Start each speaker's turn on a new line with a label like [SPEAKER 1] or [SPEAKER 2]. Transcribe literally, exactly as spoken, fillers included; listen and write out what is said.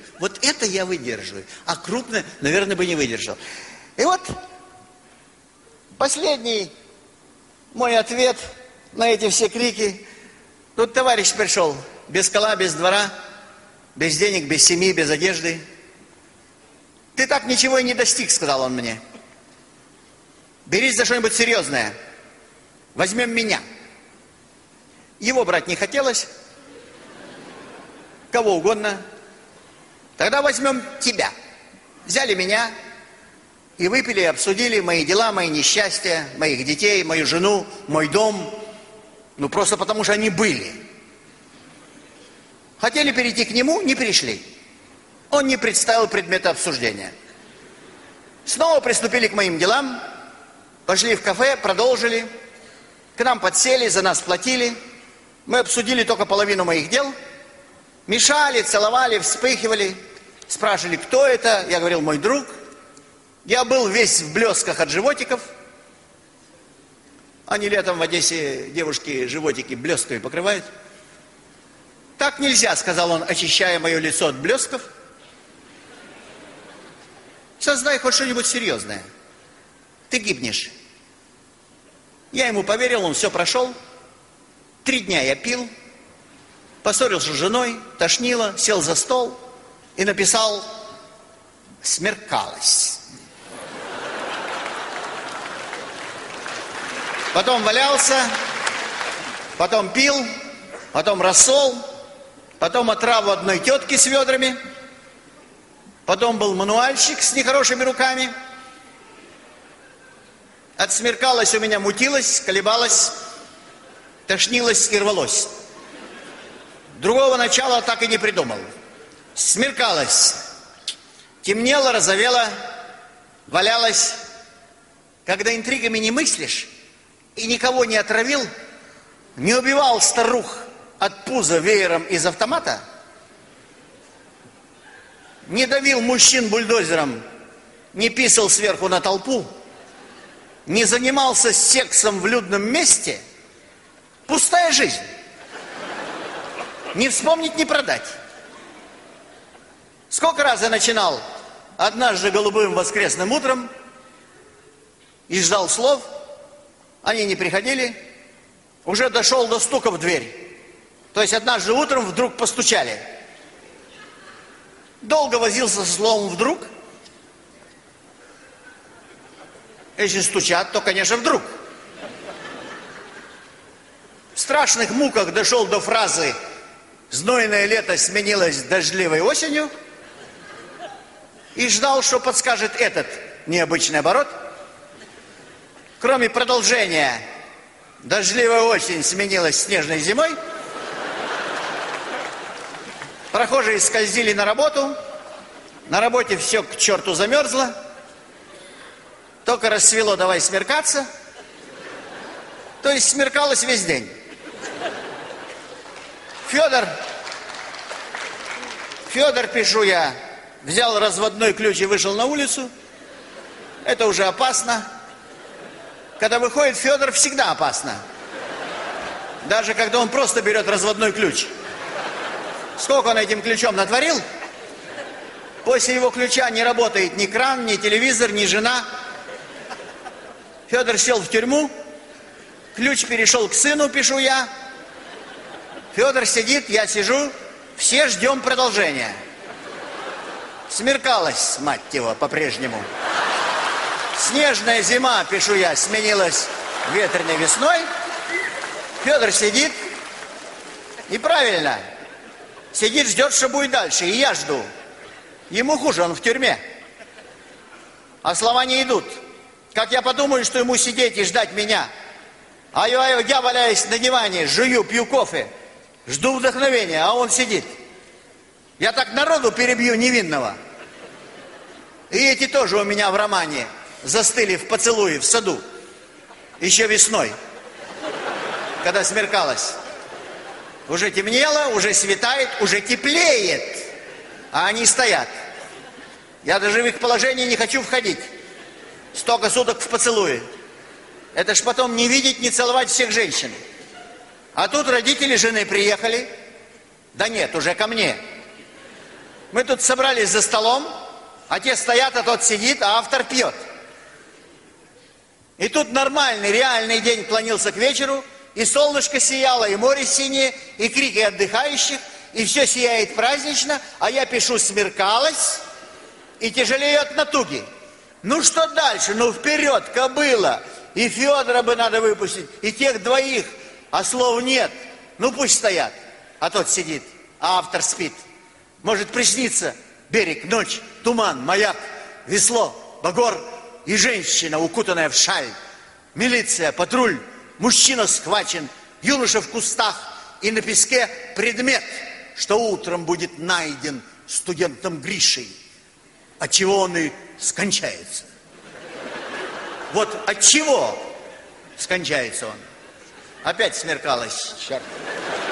[SPEAKER 1] Вот это я выдерживаю. А крупное, наверное, бы не выдержал. И вот последний мой ответ на эти все крики. Тут товарищ пришел, без кола, без двора, без денег, без семьи, без одежды. Ты так ничего и не достиг, сказал он мне. Берись за что-нибудь серьезное. Возьмем меня. Его брать не хотелось. Кого угодно. Тогда возьмем тебя. Взяли меня и выпили, и обсудили мои дела, мои несчастья, моих детей, мою жену, мой дом. Ну, просто потому что они были. Хотели перейти к нему, не перешли. Он не представил предмета обсуждения. Снова приступили к моим делам, пошли в кафе, продолжили. К нам подсели, за нас платили. Мы обсудили только половину моих дел. Мешали, целовали, вспыхивали. Спрашивали, кто это? Я говорил, мой друг. Я был весь в блесках от животиков. Они летом в Одессе, девушки, животики блесками покрывают. Так нельзя, сказал он, очищая мое лицо от блесков. Создай хоть что-нибудь серьезное. Ты гибнешь. Я ему поверил, он все прошел. Три дня я пил, поссорился с женой, тошнило, сел за стол и написал «Смеркалось». Потом валялся, потом пил, потом рассол, потом отраву одной тетки с ведрами, потом был мануальщик с нехорошими руками. Отсмеркалось у меня, мутилось, колебалось, тошнилось и рвалось. Другого начала так и не придумал. Смеркалось, темнело, розовело, валялось. Когда интригами не мыслишь и никого не отравил, не убивал старух от пуза веером из автомата, не давил мужчин бульдозером, не писал сверху на толпу, не занимался сексом в людном месте, пустая жизнь. Не вспомнить, не продать. Сколько раз я начинал однажды голубым воскресным утром и ждал слов, они не приходили, уже дошел до стука в дверь. То есть однажды утром вдруг постучали. Долго возился со словом «вдруг». Если стучат, то, конечно, вдруг. В страшных муках дошел до фразы «знойное лето сменилось дождливой осенью» и ждал, что подскажет этот необычный оборот. Кроме продолжения «дождливая осень сменилась снежной зимой», прохожие скользили на работу, на работе все к черту замерзло, только рассвело, давай смеркаться, то есть смеркалось весь день. Федор, Федор, пишу я, взял разводной ключ и вышел на улицу. Это уже опасно. Когда выходит Федор, всегда опасно. Даже когда он просто берет разводной ключ. Сколько он этим ключом натворил? После его ключа не работает ни кран, ни телевизор, ни жена. Федор сел в тюрьму. Ключ перешел к сыну, пишу я. Федор сидит, я сижу. Все ждем продолжения. Смеркалось, мать его, по-прежнему. Снежная зима, пишу я, сменилась ветреной весной. Федор сидит. И правильно. Сидит, ждет, что будет дальше. И я жду. Ему хуже, он в тюрьме. А слова не идут. Как я подумаю, что ему сидеть и ждать меня. А я, я валяюсь на диване, жую, пью кофе. Жду вдохновения, а он сидит. Я так народу перебью невинного. И эти тоже у меня в романе застыли в поцелуе в саду. Еще весной. Когда смеркалось. Уже темнело, уже светает, уже теплеет. А они стоят. Я даже в их положение не хочу входить. Столько суток в поцелуе. Это ж потом не видеть, не целовать всех женщин. А тут родители жены приехали. Да нет, уже ко мне. Мы тут собрались за столом, а те стоят, а тот сидит, а автор пьет. И тут нормальный, реальный день клонился к вечеру, и солнышко сияло, и море синее, и крики отдыхающих, и все сияет празднично, а я пишу «смеркалось», и тяжелее от натуги. Ну что дальше? Ну вперед, кобыла! И Федора бы надо выпустить, и тех двоих, а слов нет. Ну пусть стоят, а тот сидит, а автор спит. Может присниться берег, ночь, туман, маяк, весло, багор и женщина, укутанная в шаль. Милиция, патруль, мужчина схвачен, юноша в кустах, и на песке предмет, что утром будет найден студентом Гришей, от чего он и скончается. Вот от чего скончается он? Опять смеркалось, черт.